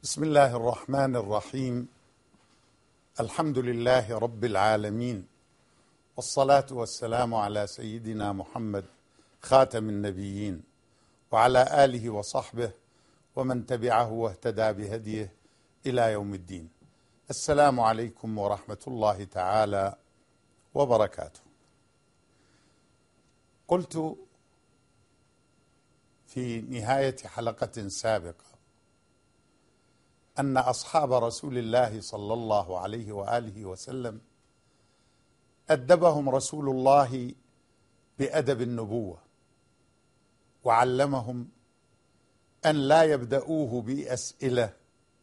بسم الله الرحمن الرحيم. الحمد لله رب العالمين، والصلاة والسلام على سيدنا محمد خاتم النبيين، وعلى آله وصحبه ومن تبعه واهتدى بهديه إلى يوم الدين. السلام عليكم ورحمة الله تعالى وبركاته. قلت في نهاية حلقة سابقة أن أصحاب رسول الله صلى الله عليه وآله وسلم أدبهم رسول الله بأدب النبوة، وعلمهم أن لا يبدأوه بأسئلة،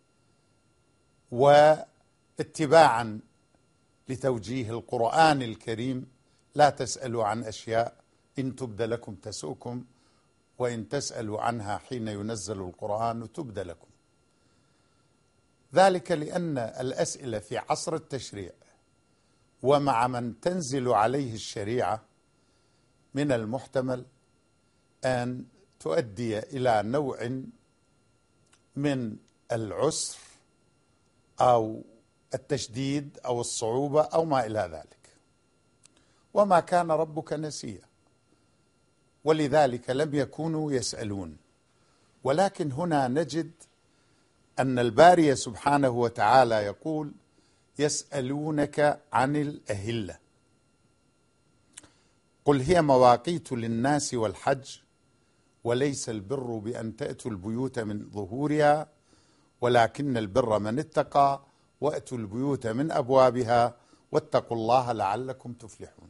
واتباعا لتوجيه القرآن الكريم: لا تسألوا عن أشياء إن تبد لكم تسؤكم، وإن تسألوا عنها حين ينزل القرآن تبد لكم. ذلك لأن الأسئلة في عصر التشريع ومع من تنزل عليه الشريعة من المحتمل أن تؤدي إلى نوع من العسر أو التشديد أو الصعوبة أو ما إلى ذلك، وما كان ربك نسيا، ولذلك لم يكونوا يسألون. ولكن هنا نجد أن الباري سبحانه وتعالى يقول: يسألونك عن الأهلة، قل هي مواقيت للناس والحج وليس البر بأن تأتوا البيوت من ظهورها ولكن البر من اتقى وأتوا البيوت من أبوابها واتقوا الله لعلكم تفلحون.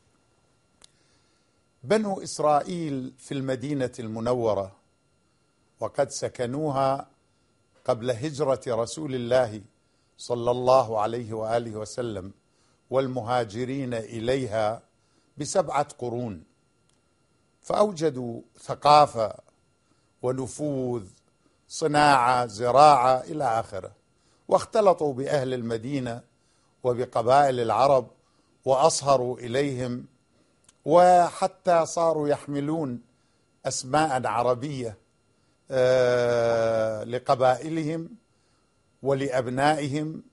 بنو إسرائيل في المدينة المنورة، وقد سكنوها قبل هجرة رسول الله صلى الله عليه وآله وسلم والمهاجرين إليها ب7 قرون، فأوجدوا ثقافة ونفوذ، صناعة، زراعة إلى آخره، واختلطوا بأهل المدينة وبقبائل العرب وأصهروا إليهم، وحتى صاروا يحملون أسماء عربية لقبائلهم ولأبنائهم،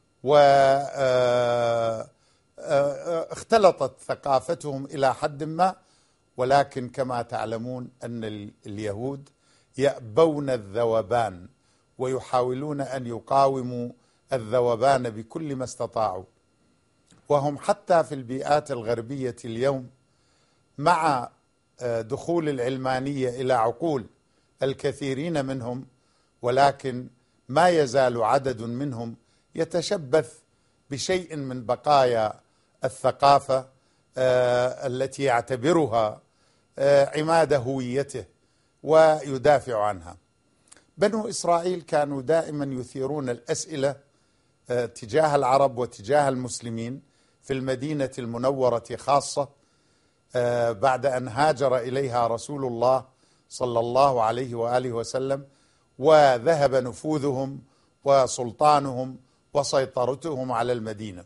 واختلطت ثقافتهم إلى حد ما. ولكن كما تعلمون أن اليهود يأبون الذوبان ويحاولون أن يقاوموا الذوبان بكل ما استطاعوا، وهم حتى في البيئات الغربية اليوم مع دخول العلمانية إلى عقول الكثيرين منهم، ولكن ما يزال عدد منهم يتشبث بشيء من بقايا الثقافة التي يعتبرها عماد هويته ويدافع عنها. بنو إسرائيل كانوا دائما يثيرون الأسئلة تجاه العرب وتجاه المسلمين في المدينة المنورة خاصة، بعد أن هاجر إليها رسول الله صلى الله عليه وآله وسلم، وذهب نفوذهم وسلطانهم وسيطرتهم على المدينة،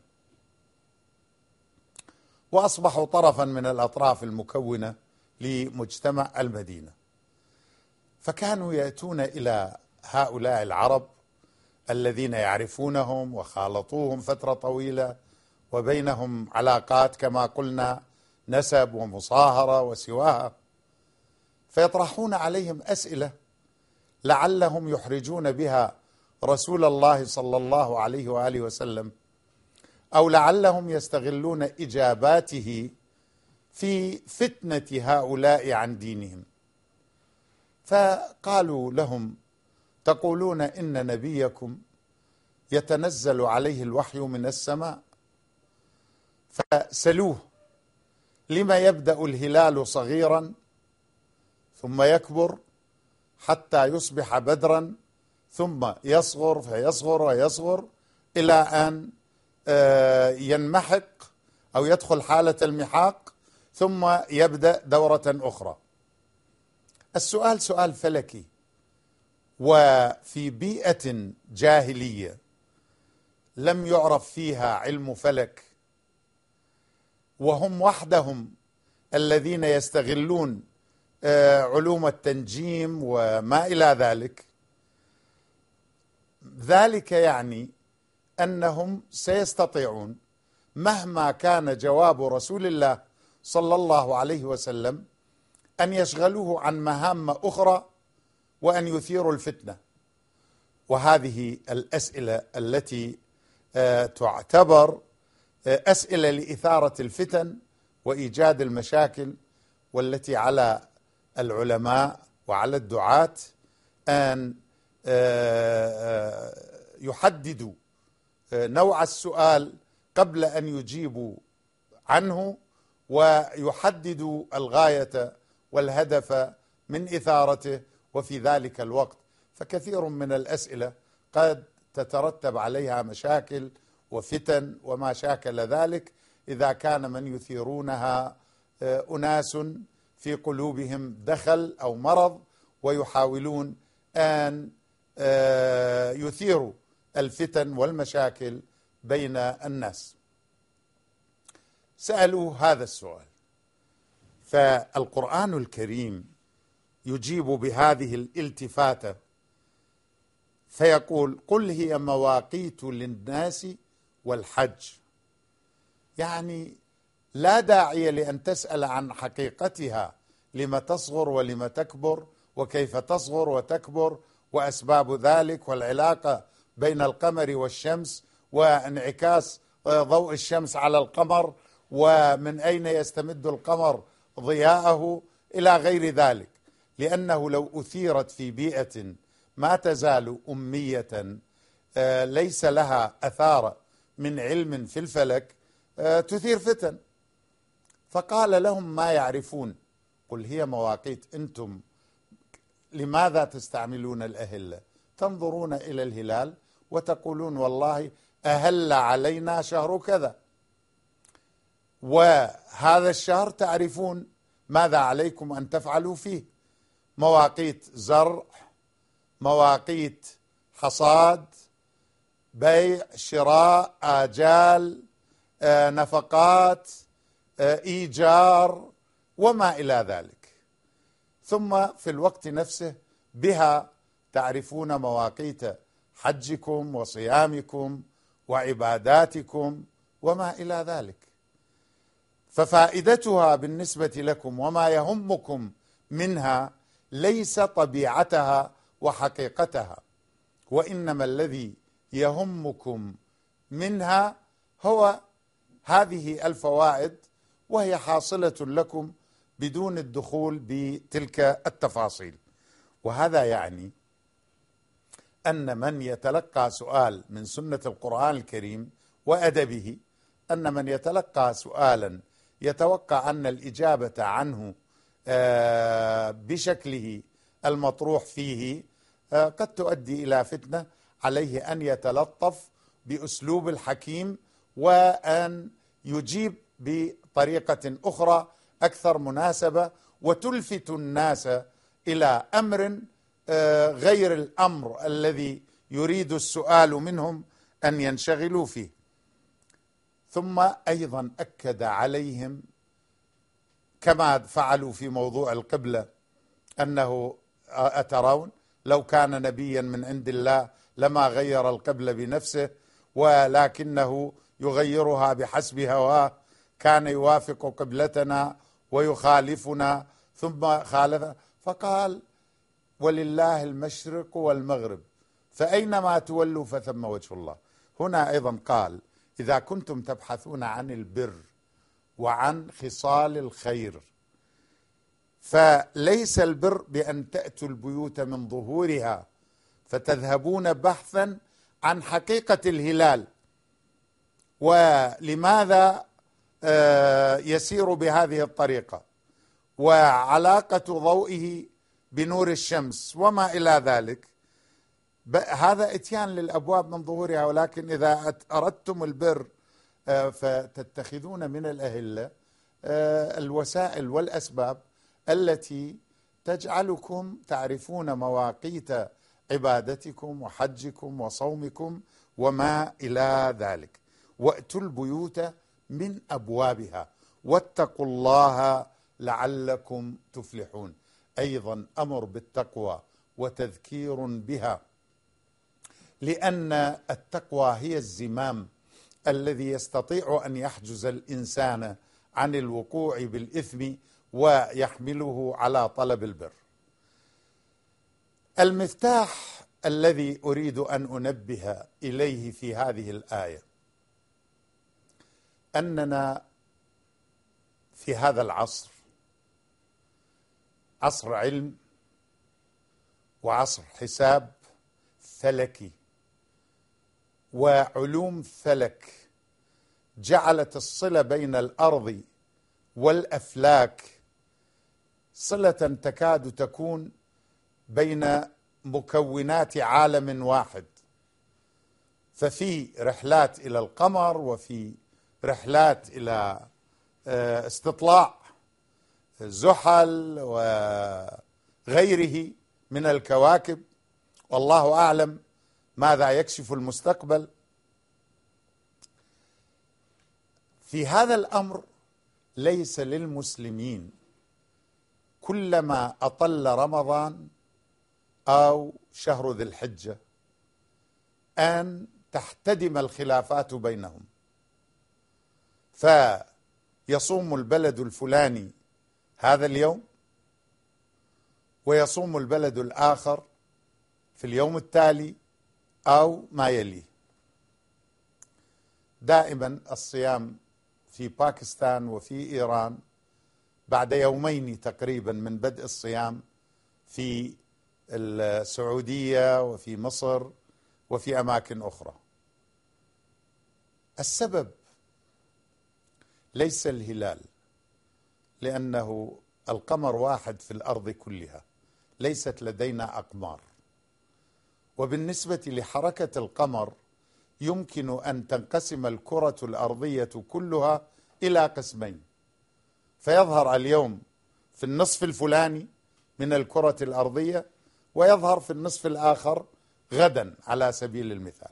وأصبحوا طرفا من الأطراف المكونة لمجتمع المدينة. فكانوا يأتون إلى هؤلاء العرب الذين يعرفونهم وخالطوهم فترة طويلة وبينهم علاقات كما قلنا نسب ومصاهرة وسواها، فيطرحون عليهم أسئلة لعلهم يحرجون بها رسول الله صلى الله عليه وآله وسلم، أو لعلهم يستغلون إجاباته في فتنة هؤلاء عن دينهم. فقالوا لهم: تقولون إن نبيكم يتنزل عليه الوحي من السماء، فسلوه لما يبدأ الهلال صغيرا ثم يكبر حتى يصبح بدرا، ثم يصغر فيصغر ويصغر إلى أن ينمحق أو يدخل حالة المحاق، ثم يبدأ دورة أخرى. السؤال سؤال فلكي، وفي بيئة جاهلية لم يعرف فيها علم فلك، وهم وحدهم الذين يستغلون علوم التنجيم وما إلى ذلك، ذلك يعني أنهم سيستطيعون مهما كان جواب رسول الله صلى الله عليه وسلم أن يشغلوه عن مهام أخرى وأن يثيروا الفتنة. وهذه الأسئلة التي تعتبر أسئلة لإثارة الفتن وإيجاد المشاكل، والتي على العلماء وعلى الدعاة أن يحددوا نوع السؤال قبل أن يجيبوا عنه، ويحددوا الغاية والهدف من إثارته. وفي ذلك الوقت فكثير من الأسئلة قد تترتب عليها مشاكل وفتن وما شاكل ذلك، إذا كان من يثيرونها أناس في قلوبهم دخل أو مرض، ويحاولون أن يثيروا الفتن والمشاكل بين الناس. سألوا هذا السؤال، فالقرآن الكريم يجيب بهذه الالتفاتة فيقول: قل هي مواقيت للناس والحج. يعني لا داعي لأن تسأل عن حقيقتها، لما تصغر ولما تكبر، وكيف تصغر وتكبر، وأسباب ذلك، والعلاقة بين القمر والشمس، وانعكاس ضوء الشمس على القمر، ومن أين يستمد القمر ضياءه، إلى غير ذلك. لأنه لو أثيرت في بيئة ما تزال أمية ليس لها أثار من علم في الفلك تثير فتن. فقال لهم: ما يعرفون. قل هي مواقيت. أنتم لماذا تستعملون الأهلة؟ تنظرون إلى الهلال وتقولون: والله أهل علينا شهر كذا، وهذا الشهر تعرفون ماذا عليكم أن تفعلوا فيه. مواقيت زرع، مواقيت حصاد، بيع، شراء، آجال، نفقات، إيجار، وما إلى ذلك. ثم في الوقت نفسه بها تعرفون مواقيت حجكم وصيامكم وعباداتكم وما إلى ذلك. ففائدتها بالنسبة لكم وما يهمكم منها ليس طبيعتها وحقيقتها، وإنما الذي يهمكم منها هو هذه الفوائد، وهي حاصلة لكم بدون الدخول بتلك التفاصيل. وهذا يعني أن من يتلقى سؤال من سنة القرآن الكريم وأدبه، أن من يتلقى سؤالا يتوقع أن الإجابة عنه بشكله المطروح فيه قد تؤدي إلى فتنة، عليه أن يتلطف بأسلوب الحكيم، وأن يجيب بطريقة أخرى أكثر مناسبة، وتلفت الناس إلى أمر غير الأمر الذي يريد السؤال منهم أن ينشغلوا فيه. ثم أيضا أكد عليهم كما فعلوا في موضوع القبلة أنه أترون لو كان نبيا من عند الله لما غير القبلة بنفسه، ولكنه يغيرها بحسب هواه، كان يوافق قبلتنا ويخالفنا ثم خالف. فقال: ولله المشرق والمغرب فأينما تولوا فثم وجه الله. هنا أيضا قال: إذا كنتم تبحثون عن البر وعن خصال الخير، فليس البر بأن تأتوا البيوت من ظهورها فتذهبون بحثا عن حقيقة الهلال ولماذا يسير بهذه الطريقة وعلاقة ضوئه بنور الشمس وما إلى ذلك. هذا اتيان للأبواب من ظهورها. ولكن إذا أردتم البر فتتخذون من الأهلة الوسائل والأسباب التي تجعلكم تعرفون مواقيت عبادتكم وحجكم وصومكم وما إلى ذلك. وأتوا البيوت من أبوابها واتقوا الله لعلكم تفلحون. أيضا أمر بالتقوى وتذكير بها لأن التقوى هي الزمام الذي يستطيع أن يحجز الإنسان عن الوقوع بالإثم ويحمله على طلب البر. المفتاح الذي أريد أن أنبه إليه في هذه الآية أننا في هذا العصر، عصر علم وعصر حساب فلكي وعلوم فلك، جعلت الصلة بين الأرض والأفلاك صلة تكاد تكون بين مكونات عالم واحد. ففي رحلات إلى القمر، وفي رحلات إلى استطلاع زحل وغيره من الكواكب، والله أعلم ماذا يكشف المستقبل. في هذا الأمر ليس للمسلمين كلما أطل رمضان أو شهر ذي الحجة أن تحتدم الخلافات بينهم، فيصوم البلد الفلاني هذا اليوم ويصوم البلد الآخر في اليوم التالي أو ما يليه. دائما الصيام في باكستان وفي إيران بعد يومين تقريبا من بدء الصيام، في السعودية وفي مصر وفي أماكن أخرى. السبب ليس الهلال، لأنه القمر واحد في الأرض كلها، ليست لدينا أقمار. وبالنسبة لحركة القمر يمكن أن تنقسم الكرة الأرضية كلها إلى قسمين، فيظهر اليوم في النصف الفلاني من الكرة الأرضية ويظهر في النصف الآخر غدا على سبيل المثال.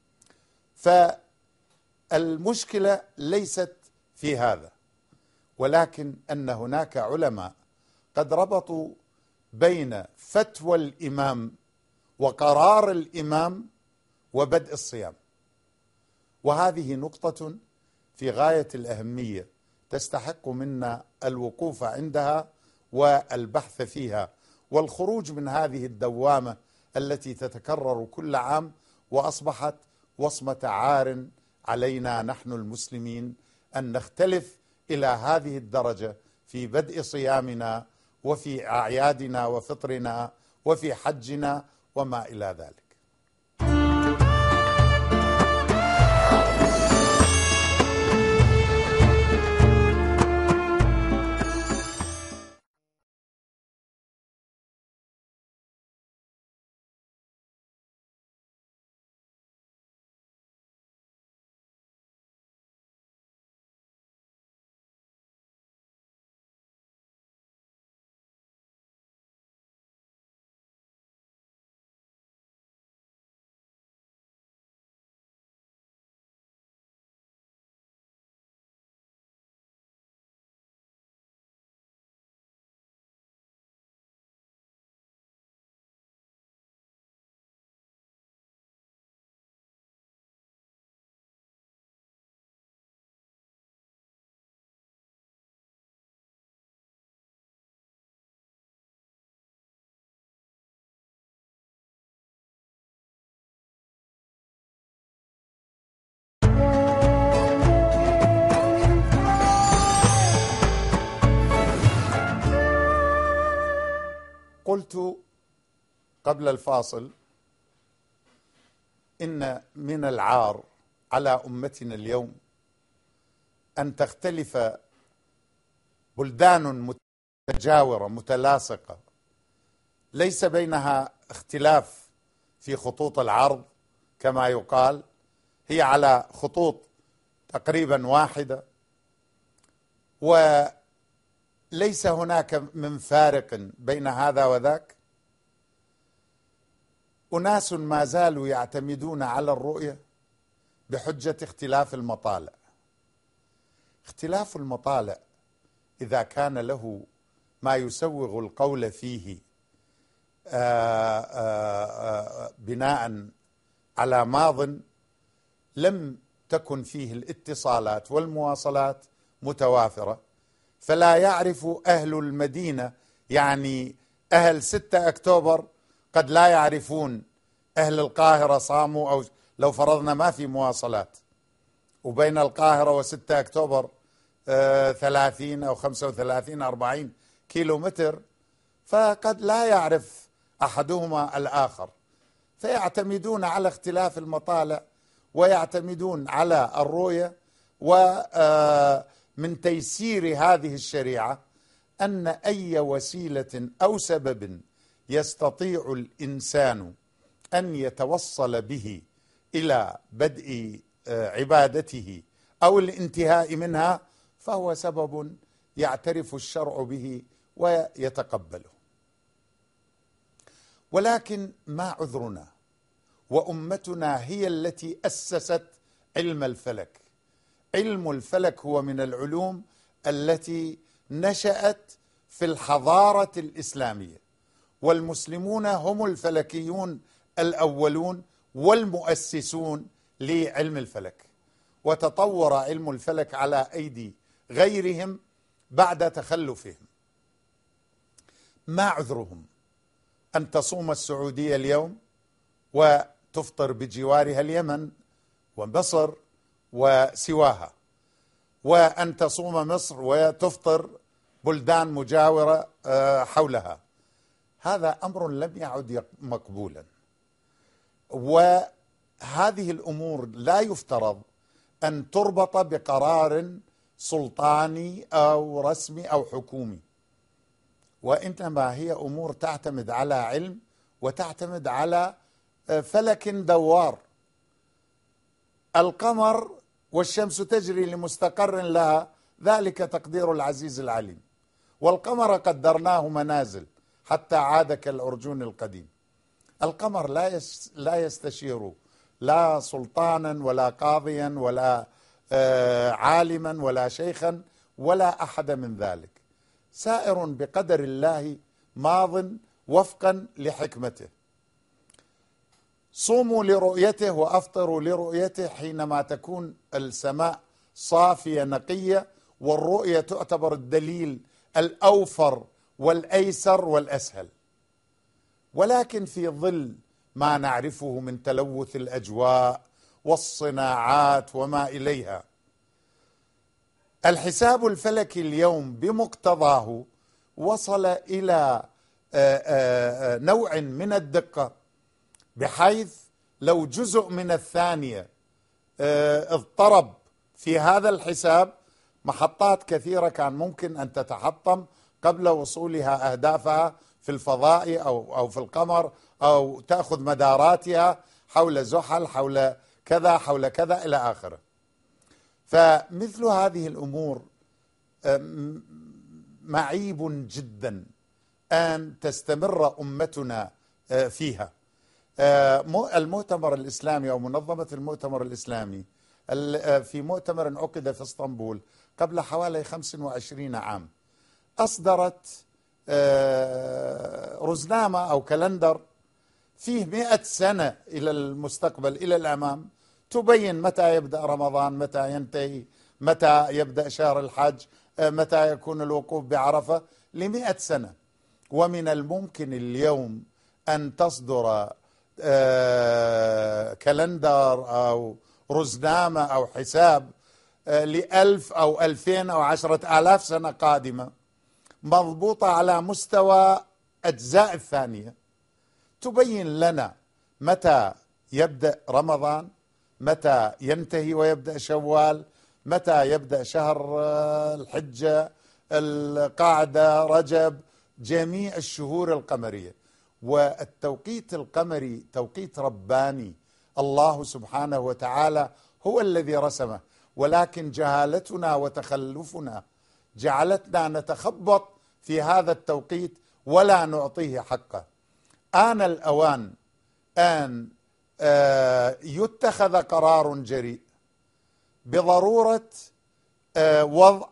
فالمشكلة ليست في هذا، ولكن أن هناك علماء قد ربطوا بين فتوى الإمام وقرار الإمام وبدء الصيام، وهذه نقطة في غاية الأهمية تستحق منا الوقوف عندها والبحث فيها والخروج من هذه الدوامة التي تتكرر كل عام وأصبحت وصمة عار علينا نحن المسلمين أن نختلف إلى هذه الدرجة في بدء صيامنا وفي أعيادنا وفطرنا وفي حجنا وما إلى ذلك. قلت قبل الفاصل إن من العار على أمتنا اليوم أن تختلف بلدان متجاورة متلاصقة ليس بينها اختلاف في خطوط العرض كما يقال، هي على خطوط تقريبا واحدة، وليس هناك من فارق بين هذا وذاك. أناس ما زالوا يعتمدون على الرؤية بحجة اختلاف المطالع. اختلاف المطالع إذا كان له ما يسوغ القول فيه بناء على ماض لم تكن فيه الاتصالات والمواصلات متوافرة، فلا يعرف أهل المدينة، يعني أهل 6 أكتوبر قد لا يعرفون أهل القاهرة صاموا، أو لو فرضنا ما في مواصلات وبين القاهرة و6 أكتوبر 30 أو 35 40 كيلو متر، فقد لا يعرف أحدهما الآخر، فيعتمدون على اختلاف المطالع ويعتمدون على الرؤية. ومن تيسير هذه الشريعة أن أي وسيلة أو سبب يستطيع الإنسان أن يتوصل به إلى بدء عبادته أو الانتهاء منها فهو سبب يعترف الشرع به ويتقبله. ولكن ما عذرنا وأمتنا هي التي أسست علم الفلك. علم الفلك هو من العلوم التي نشأت في الحضارة الإسلامية، والمسلمون هم الفلكيون الأولون والمؤسسون لعلم الفلك، وتطور علم الفلك على أيدي غيرهم بعد تخلفهم. ما عذرهم أن تصوم السعودية اليوم وتفطر بجوارها اليمن ومصر وسواها، وأن تصوم مصر وتفطر بلدان مجاورة حولها؟ هذا أمر لم يعد مقبولا، وهذه الأمور لا يفترض أن تربط بقرار سلطاني أو رسمي أو حكومي، وإنما هي أمور تعتمد على علم وتعتمد على فلك دوار. القمر والشمس تجري لمستقر لها، ذلك تقدير العزيز العليم، والقمر قدرناه منازل حتى عاد كالأرجون القديم. القمر لا يستشير لا سلطانا ولا قاضيا ولا عالما ولا شيخا ولا أحد من ذلك، سائر بقدر الله ماض وفقا لحكمته. صوموا لرؤيته وأفطروا لرؤيته حينما تكون السماء صافية نقية، والرؤية تعتبر الدليل الأوفر والأيسر والأسهل. ولكن في ظل ما نعرفه من تلوث الأجواء والصناعات وما إليها، الحساب الفلكي اليوم بمقتضاه وصل إلى نوع من الدقة، بحيث لو جزء من الثانية اضطرب في هذا الحساب، محطات كثيرة كان ممكن أن تتحطم قبل وصولها أهدافها في الفضاء أو في القمر، أو تأخذ مداراتها حول زحل، حول كذا حول كذا إلى آخره. فمثل هذه الأمور معيب جدا أن تستمر أمتنا فيها. المؤتمر الإسلامي أو منظمة المؤتمر الإسلامي في مؤتمر عقد في اسطنبول قبل حوالي 25 عام أصدرت رزنامة أو كالندر فيه 100 سنة إلى المستقبل إلى الأمام، تبين متى يبدأ رمضان، متى ينتهي، متى يبدأ شهر الحج، متى يكون الوقوف بعرفة، ل100 سنة. ومن الممكن اليوم أن تصدر كالندر أو رزنامة أو حساب ل1000 أو 2000 أو 10,000 سنة قادمة، مضبوطة على مستوى أجزاء الثانية، تبين لنا متى يبدأ رمضان، متى ينتهي ويبدأ شوال، متى يبدأ شهر الحجة، القعدة، رجب، جميع الشهور القمرية. والتوقيت القمري توقيت رباني، الله سبحانه وتعالى هو الذي رسمه، ولكن جهالتنا وتخلفنا جعلتنا نتخبط في هذا التوقيت ولا نعطيه حقه. آن الأوان أن يتخذ قرار جريء بضرورة وضع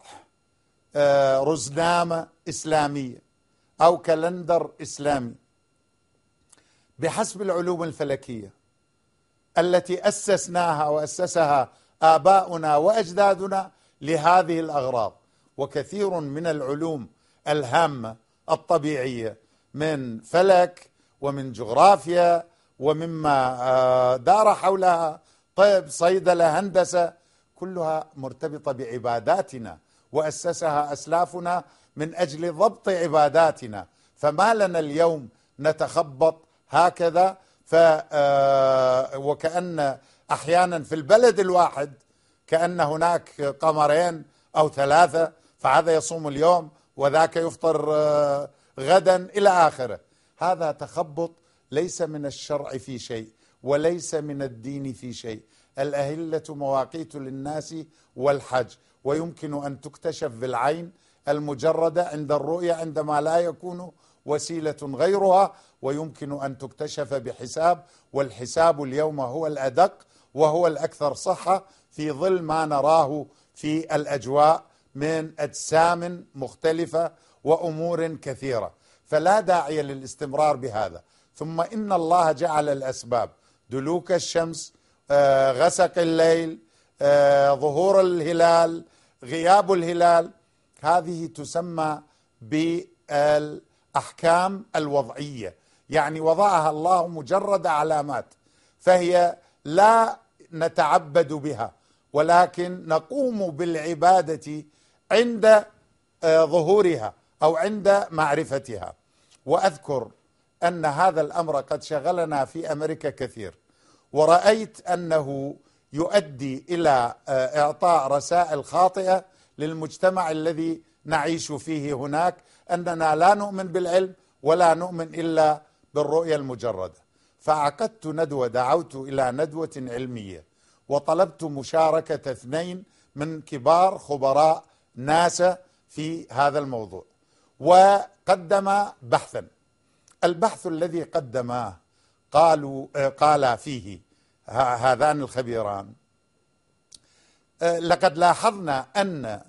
رزنامة إسلامية أو كالندر إسلامي بحسب العلوم الفلكية، التي أسسناها وأسسها آباؤنا وأجدادنا لهذه الأغراض. وكثير من العلوم الهامة الطبيعية من فلك ومن جغرافيا ومما دار حولها، طب، صيدلة، هندسة، كلها مرتبطة بعباداتنا وأسسها أسلافنا من أجل ضبط عباداتنا. فما لنا اليوم نتخبط هكذا وكأن أحيانا في البلد الواحد كأن هناك قمرين أو ثلاثة، فهذا يصوم اليوم وذاك يفطر غدا إلى آخره. هذا تخبط ليس من الشرع في شيء وليس من الدين في شيء. الأهلة مواقيت للناس والحج، ويمكن أن تكتشف بالعين المجردة عند الرؤية عندما لا يكون وسيلة غيرها، ويمكن أن تكتشف بحساب، والحساب اليوم هو الأدق وهو الأكثر صحة في ظل ما نراه في الأجواء من أجسام مختلفة وأمور كثيرة. فلا داعي للاستمرار بهذا. ثم إن الله جعل الأسباب، دلوك الشمس، غسق الليل، ظهور الهلال، غياب الهلال، هذه تسمى بالأحكام الوضعية، يعني وضعها الله مجرد علامات، فهي لا نتعبد بها ولكن نقوم بالعبادة عند ظهورها أو عند معرفتها. وأذكر أن هذا الأمر قد شغلنا في أمريكا كثير، ورأيت أنه يؤدي إلى إعطاء رسائل خاطئة للمجتمع الذي نعيش فيه هناك، أننا لا نؤمن بالعلم ولا نؤمن إلا بالرؤية المجردة. فعقدت ندوة، دعوت إلى ندوة علمية وطلبت مشاركة 2 من كبار خبراء ناسا في هذا الموضوع، وقدم بحثا. البحث الذي قدماه قال فيه هذان الخبيران: لقد لاحظنا أن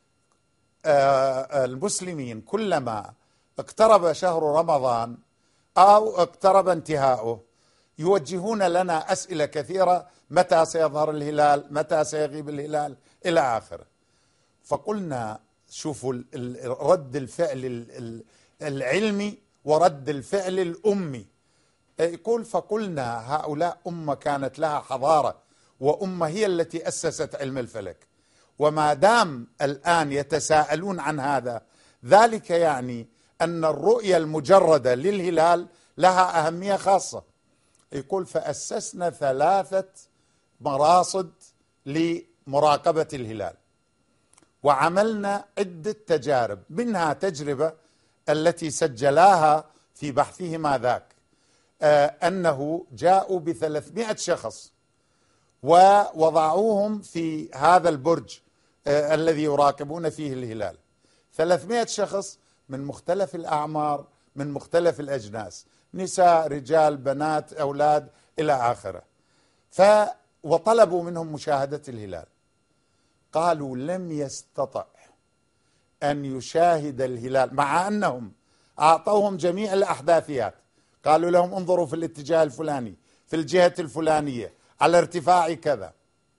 المسلمين كلما اقترب شهر رمضان أو اقترب انتهاؤه يوجهون لنا أسئلة كثيرة: متى سيظهر الهلال؟ متى سيغيب الهلال؟ إلى آخره. فقلنا شوفوا رد الفعل العلمي ورد الفعل الأمي. يقول: فقلنا هؤلاء أمة كانت لها حضارة، وأمة هي التي أسست علم الفلك، وما دام الآن يتساءلون عن هذا، ذلك يعني أن الرؤية المجردة للهلال لها أهمية خاصة. يقول: فأسسنا 3 مراصد لمراقبة الهلال، وعملنا عدة تجارب، منها تجربة التي سجلاها في بحثهما ذاك، أنه جاءوا ب300 شخص ووضعوهم في هذا البرج الذي يراقبون فيه الهلال. 300 شخص من مختلف الأعمار، من مختلف الأجناس، نساء، رجال، بنات، أولاد، إلى آخره. وطلبوا منهم مشاهدة الهلال. قالوا: لم يستطع أن يشاهد الهلال، مع أنهم أعطوهم جميع الأحداثيات، قالوا لهم: انظروا في الاتجاه الفلاني، في الجهة الفلانية، على ارتفاع كذا،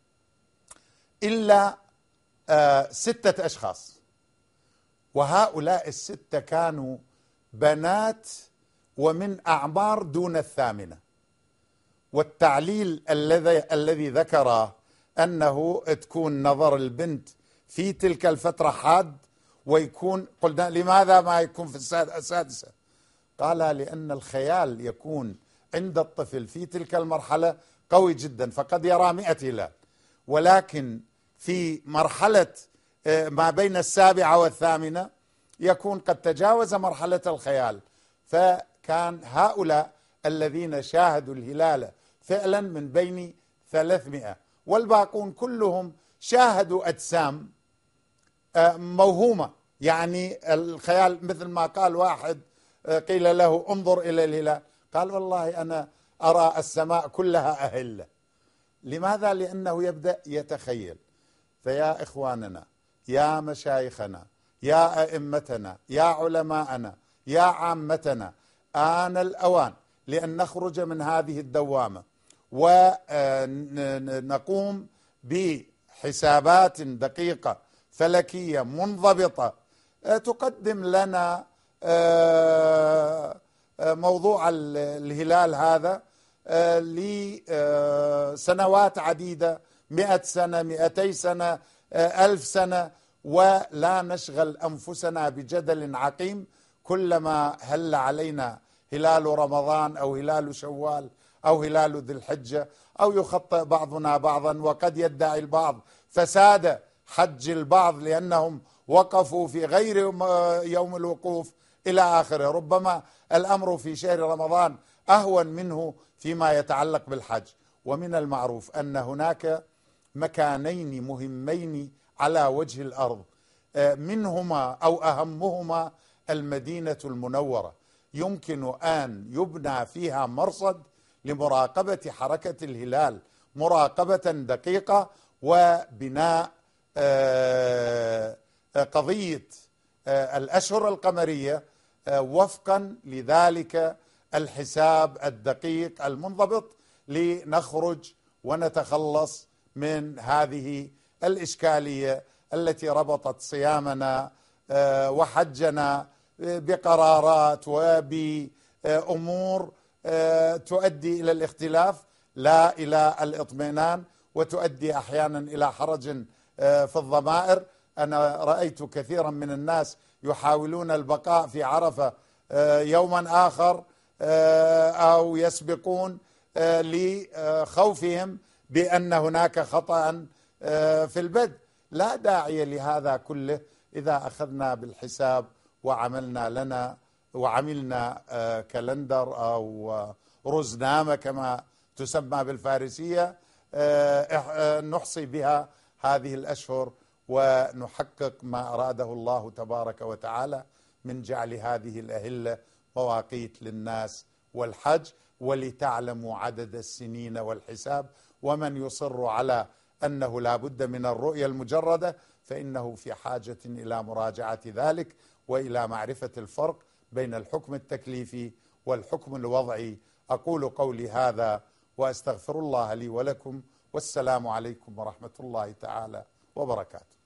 إلا 6 أشخاص. وهؤلاء ال6 كانوا بنات ومن أعمار دون 8. والتعليل الذي ذكره أنه تكون نظر البنت في تلك الفترة حاد، ويكون، قلنا: لماذا ما يكون في السادسة؟ قال: لأن الخيال يكون عند الطفل في تلك المرحلة قوي جدا، فقد يرى 100 هلال، ولكن في مرحلة ما بين 7 و8 يكون قد تجاوز مرحلة الخيال. فكان هؤلاء الذين شاهدوا الهلال فعلا من بين 300، والباقون كلهم شاهدوا أجسام موهومة، يعني الخيال، مثل ما قال واحد قيل له: انظر إلى الهلال، قال: والله أنا أرى السماء كلها أهلة. لماذا؟ لأنه يبدأ يتخيل. فيا إخواننا، يا مشايخنا، يا أئمتنا، يا علماءنا، يا عامتنا، آن الأوان لأن نخرج من هذه الدوامة ونقوم بحسابات دقيقة فلكية منضبطة تقدم لنا موضوع الهلال هذا لسنوات عديدة، 100 سنة، 200 سنة، 1000 سنة، ولا نشغل أنفسنا بجدل عقيم كلما هل علينا هلال رمضان أو هلال شوال أو هلال ذي الحجة، أو يخطئ بعضنا بعضا، وقد يدعي البعض فساد حج البعض لأنهم وقفوا في غير يوم الوقوف إلى آخره. ربما الأمر في شهر رمضان أهون منه فيما يتعلق بالحج. ومن المعروف أن هناك مكانين مهمين على وجه الأرض، منهما أو أهمهما المدينة المنورة، يمكن أن يبنى فيها مرصد لمراقبة حركة الهلال مراقبة دقيقة، وبناء قضية الأشهر القمرية وفقا لذلك الحساب الدقيق المنضبط، لنخرج ونتخلص من هذه الإشكالية التي ربطت صيامنا وحجنا بقرارات وبأمور تؤدي إلى الاختلاف لا إلى الاطمئنان، وتؤدي أحيانا إلى حرج في الضمائر. أنا رأيت كثيرا من الناس يحاولون البقاء في عرفة يوما آخر أو يسبقون لخوفهم بأن هناك خطأ في البدء. لا داعي لهذا كله إذا أخذنا بالحساب وعملنا كالندر أو رزنامة كما تسمى بالفارسية، نحصي بها هذه الأشهر ونحقق ما أراده الله تبارك وتعالى من جعل هذه الأهلة مواقيت للناس والحج، ولتعلموا عدد السنين والحساب. ومن يصر على أنه لا بد من الرؤية المجردة فإنه في حاجة إلى مراجعة ذلك وإلى معرفة الفرق بين الحكم التكليفي والحكم الوضعي. أقول قولي هذا وأستغفر الله لي ولكم، والسلام عليكم ورحمة الله تعالى وبركاته.